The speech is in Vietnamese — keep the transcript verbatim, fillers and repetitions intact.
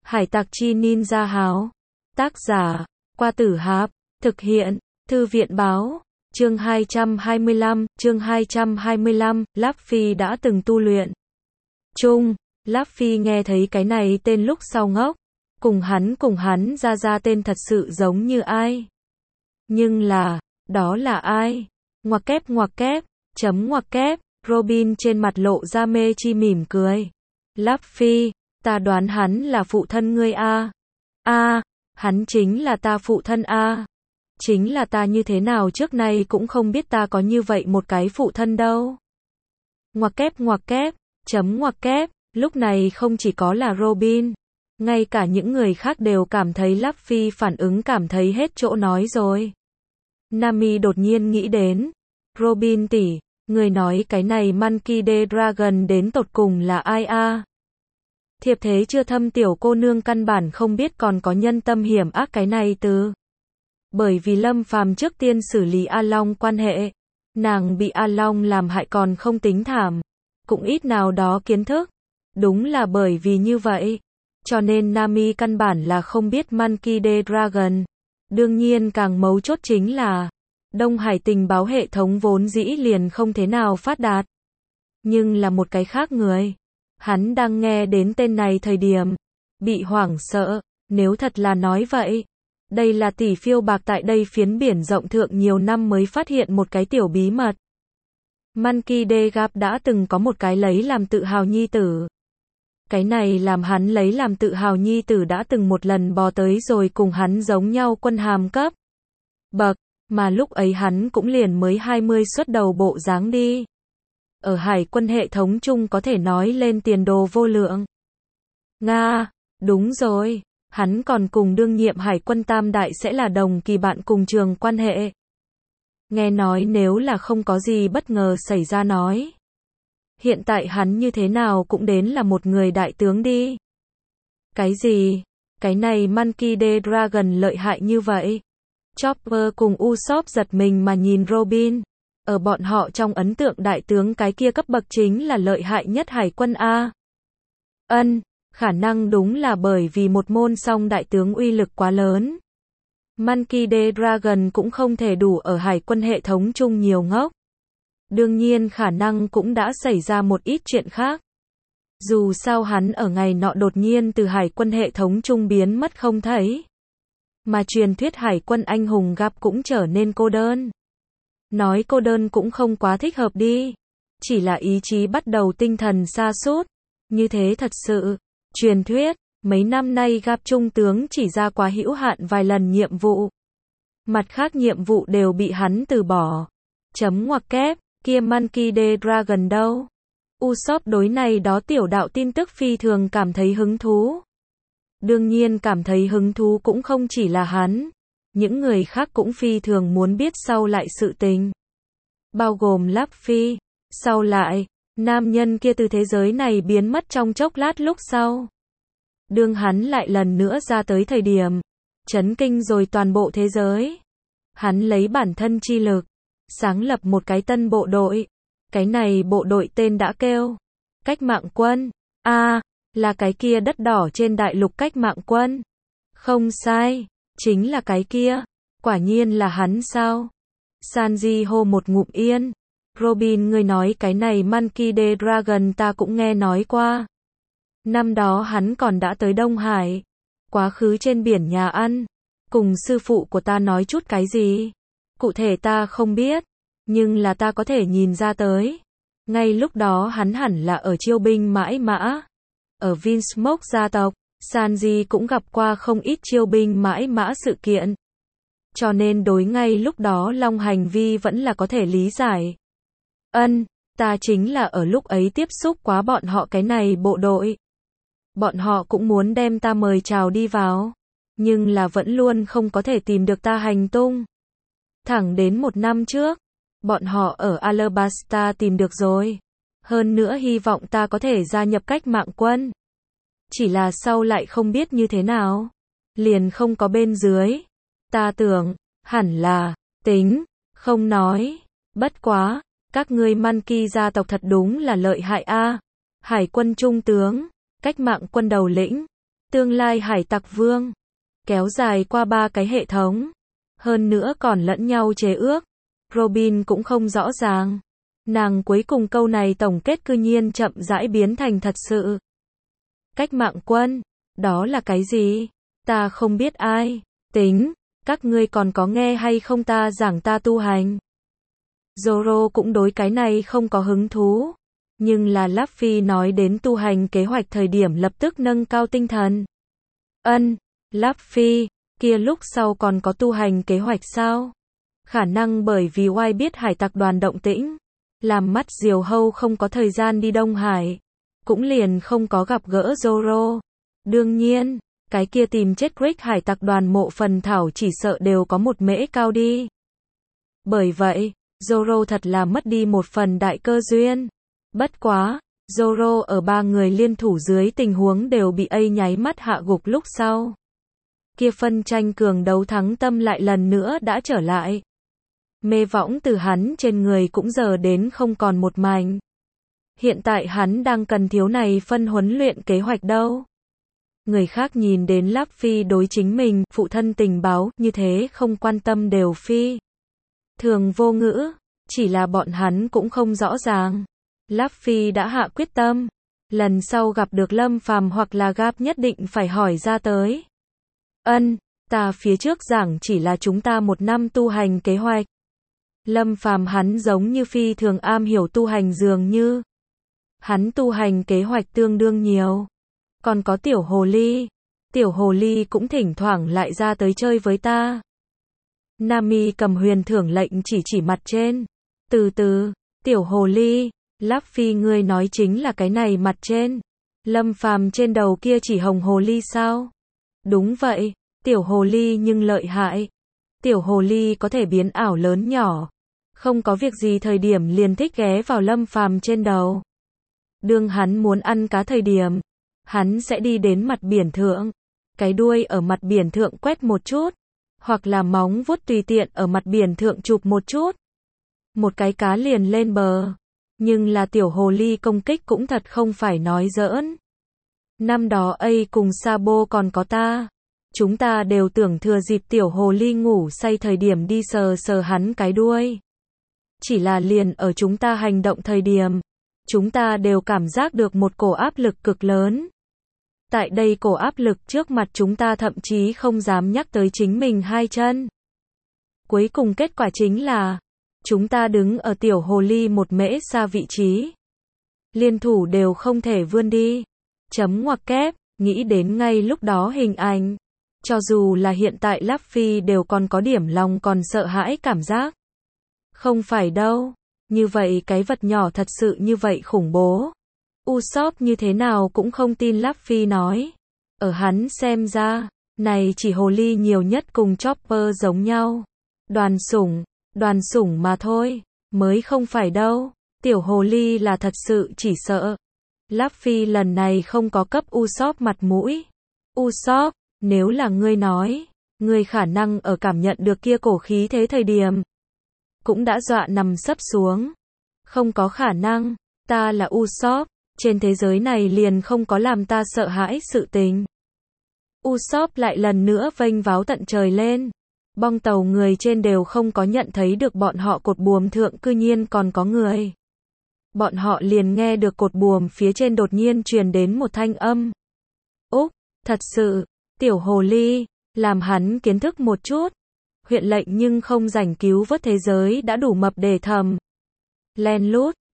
Hải tặc chi ninja háo. Tác giả, Qua Tử Hạp. Thực hiện, Thư viện báo. Chương hai trăm hai mươi lăm, chương hai trăm hai mươi lăm, Luffy đã từng tu luyện. Chung, Luffy nghe thấy cái này tên lúc sau ngốc. Cùng hắn cùng hắn ra ra tên thật sự giống như ai. Nhưng là, đó là ai? Ngoặc kép ngoặc kép, chấm ngoặc kép, Robin trên mặt lộ ra mê chi mỉm cười. Luffy, ta đoán hắn là phụ thân ngươi a. A, hắn chính là ta phụ thân a. Chính là ta như thế nào trước nay cũng không biết ta có như vậy một cái phụ thân đâu. Ngoặc kép ngoặc kép, chấm ngoặc kép, lúc này không chỉ có là Robin, ngay cả những người khác đều cảm thấy Luffy phản ứng cảm thấy hết chỗ nói rồi. Nami đột nhiên nghĩ đến, Robin tỷ, người nói cái này Monkey D. Dragon đến tột cùng là ai a? Thiệp thế chưa thâm tiểu cô nương căn bản không biết còn có nhân tâm hiểm ác cái này từ. Bởi vì Lâm Phàm trước tiên xử lý A Long quan hệ, nàng bị A Long làm hại còn không tính thảm, cũng ít nào đó kiến thức. Đúng là bởi vì như vậy, cho nên Nami căn bản là không biết Monkey D. Dragon. Đương nhiên càng mấu chốt chính là, Đông Hải tình báo hệ thống vốn dĩ liền không thế nào phát đạt. Nhưng là một cái khác người. Hắn đang nghe đến tên này thời điểm, bị hoảng sợ, nếu thật là nói vậy. Đây là tỷ phiêu bạc tại đây phiến biển rộng thượng nhiều năm mới phát hiện một cái tiểu bí mật. Monkey D. Gap đã từng có một cái lấy làm tự hào nhi tử. Cái này làm hắn lấy làm tự hào nhi tử đã từng một lần bò tới rồi cùng hắn giống nhau quân hàm cấp bậc, mà lúc ấy hắn cũng liền mới hai mươi xuất đầu bộ dáng đi. Ở hải quân hệ thống chung có thể nói lên tiền đồ vô lượng. Nga, đúng rồi, hắn còn cùng đương nhiệm hải quân tam đại sẽ là đồng kỳ bạn cùng trường quan hệ. Nghe nói nếu là không có gì bất ngờ xảy ra nói. Hiện tại hắn như thế nào cũng đến là một người đại tướng đi. Cái gì? Cái này Monkey D. Dragon lợi hại như vậy? Chopper cùng Usopp giật mình mà nhìn Robin. Ở bọn họ trong ấn tượng đại tướng cái kia cấp bậc chính là lợi hại nhất hải quân A. Ân, khả năng đúng là bởi vì một môn song đại tướng uy lực quá lớn. Monkey D. Dragon cũng không thể đủ ở hải quân hệ thống chung nhiều ngốc. Đương nhiên khả năng cũng đã xảy ra một ít chuyện khác. Dù sao hắn ở ngày nọ đột nhiên từ hải quân hệ thống chung biến mất không thấy. Mà truyền thuyết hải quân anh hùng gặp cũng trở nên cô đơn. Nói cô đơn cũng không quá thích hợp đi. Chỉ là ý chí bắt đầu tinh thần sa sút. Như thế thật sự. Truyền thuyết, mấy năm nay gặp trung tướng chỉ ra quá hữu hạn vài lần nhiệm vụ. Mặt khác nhiệm vụ đều bị hắn từ bỏ. Chấm ngoặc kép, kia Monkey D. Dragon đâu? Usopp đối này đó tiểu đạo tin tức phi thường cảm thấy hứng thú. Đương nhiên cảm thấy hứng thú cũng không chỉ là hắn. Những người khác cũng phi thường muốn biết sau lại sự tình. Bao gồm Luffy. Sau lại, nam nhân kia từ thế giới này biến mất trong chốc lát lúc sau. Đương hắn lại lần nữa ra tới thời điểm. Chấn kinh rồi toàn bộ thế giới. Hắn lấy bản thân chi lực. Sáng lập một cái tân bộ đội. Cái này bộ đội tên đã kêu. Cách mạng quân. A, à, là cái kia đất đỏ trên đại lục cách mạng quân. Không sai. Chính là cái kia. Quả nhiên là hắn sao? Sanji hô một ngụm yên. Robin ngươi nói cái này Monkey D. Dragon ta cũng nghe nói qua. Năm đó hắn còn đã tới Đông Hải. Quá khứ trên biển nhà ăn. Cùng sư phụ của ta nói chút cái gì? Cụ thể ta không biết. Nhưng là ta có thể nhìn ra tới. Ngay lúc đó hắn hẳn là ở chiêu binh mãi mã. Ở Vinsmoke gia tộc. Sanji cũng gặp qua không ít chiêu binh mãi mã sự kiện. Cho nên đối ngay lúc đó Long hành vi vẫn là có thể lý giải. Ân, ta chính là ở lúc ấy tiếp xúc quá bọn họ cái này bộ đội. Bọn họ cũng muốn đem ta mời chào đi vào. Nhưng là vẫn luôn không có thể tìm được ta hành tung. Thẳng đến một năm trước, bọn họ ở Alabasta tìm được rồi. Hơn nữa hy vọng ta có thể gia nhập cách mạng quân. Chỉ là sau lại không biết như thế nào. Liền không có bên dưới. Ta tưởng, hẳn là, tính, không nói. Bất quá, các ngươi Monkey gia tộc thật đúng là lợi hại a. Hải quân trung tướng, cách mạng quân đầu lĩnh. Tương lai hải tặc vương. Kéo dài qua ba cái hệ thống. Hơn nữa còn lẫn nhau chế ước. Robin cũng không rõ ràng. Nàng cuối cùng câu này tổng kết cư nhiên chậm rãi biến thành thật sự. Cách mạng quân. Đó là cái gì? Ta không biết ai. Tính. Các ngươi còn có nghe hay không ta giảng ta tu hành? Zoro cũng đối cái này không có hứng thú. Nhưng là Luffy nói đến tu hành kế hoạch thời điểm lập tức nâng cao tinh thần. Ân, Luffy, kia lúc sau còn có tu hành kế hoạch sao? Khả năng bởi vì White biết hải tặc đoàn động tĩnh, làm mắt diều hâu không có thời gian đi Đông Hải, cũng liền không có gặp gỡ Zoro. Đương nhiên, cái kia tìm chết Rick hải tặc đoàn mộ phần thảo chỉ sợ đều có một mễ cao đi. Bởi vậy, Zoro thật là mất đi một phần đại cơ duyên. Bất quá, Zoro ở ba người liên thủ dưới tình huống đều bị A nháy mắt hạ gục lúc sau. Kia phân tranh cường đấu thắng tâm lại lần nữa đã trở lại. Mê võng từ hắn trên người cũng giờ đến không còn một mảnh. Hiện tại hắn đang cần thiếu này phân huấn luyện kế hoạch đâu. Người khác nhìn đến Luffy đối chính mình, phụ thân tình báo, như thế không quan tâm đều phi. Thường vô ngữ, chỉ là bọn hắn cũng không rõ ràng. Luffy đã hạ quyết tâm, lần sau gặp được Lâm Phàm hoặc là Garp nhất định phải hỏi ra tới. Ân, ta phía trước giảng chỉ là chúng ta một năm tu hành kế hoạch. Lâm Phàm hắn giống như phi thường am hiểu tu hành dường như. Hắn tu hành kế hoạch tương đương nhiều. Còn có tiểu hồ ly. Tiểu hồ ly cũng thỉnh thoảng lại ra tới chơi với ta. Nami cầm huyền thưởng lệnh chỉ chỉ mặt trên. Từ từ, tiểu hồ ly, Luffy ngươi nói chính là cái này mặt trên. Lâm Phàm trên đầu kia chỉ hồng hồ ly sao? Đúng vậy, tiểu hồ ly nhưng lợi hại. Tiểu hồ ly có thể biến ảo lớn nhỏ. Không có việc gì thời điểm liền thích ghé vào Lâm Phàm trên đầu. Đương hắn muốn ăn cá thời điểm, hắn sẽ đi đến mặt biển thượng. Cái đuôi ở mặt biển thượng quét một chút. Hoặc là móng vuốt tùy tiện ở mặt biển thượng chụp một chút. Một cái cá liền lên bờ. Nhưng là tiểu hồ ly công kích cũng thật không phải nói giỡn. Năm đó A cùng Sabo còn có ta. Chúng ta đều tưởng thừa dịp tiểu hồ ly ngủ say thời điểm đi sờ sờ hắn cái đuôi. Chỉ là liền ở chúng ta hành động thời điểm, chúng ta đều cảm giác được một cổ áp lực cực lớn. Tại đây cổ áp lực trước mặt chúng ta thậm chí không dám nhắc tới chính mình hai chân. Cuối cùng kết quả chính là, chúng ta đứng ở tiểu hồ ly một mễ xa vị trí. Liên thủ đều không thể vươn đi. Chấm ngoặc kép, nghĩ đến ngay lúc đó hình ảnh. Cho dù là hiện tại Luffy đều còn có điểm lòng còn sợ hãi cảm giác. Không phải đâu. Như vậy cái vật nhỏ thật sự như vậy khủng bố. Usopp như thế nào cũng không tin Luffy nói. Ở hắn xem ra, này chỉ hồ ly nhiều nhất cùng Chopper giống nhau. Đoàn sủng, đoàn sủng mà thôi, mới không phải đâu. Tiểu hồ ly là thật sự chỉ sợ. Luffy lần này không có cấp Usopp mặt mũi. Usopp, nếu là ngươi nói, ngươi khả năng ở cảm nhận được kia cổ khí thế thời điểm, cũng đã dọa nằm sấp xuống. Không có khả năng, ta là Usopp, trên thế giới này liền không có làm ta sợ hãi sự tình. Usopp lại lần nữa vênh váo tận trời lên. Bong tàu người trên đều không có nhận thấy được bọn họ cột buồm thượng cư nhiên còn có người. Bọn họ liền nghe được cột buồm phía trên đột nhiên truyền đến một thanh âm. Úc, thật sự, tiểu hồ ly, làm hắn kiến thức một chút. Huyện lệnh nhưng không rảnh cứu vớt thế giới đã đủ mập để thầm. Len lút,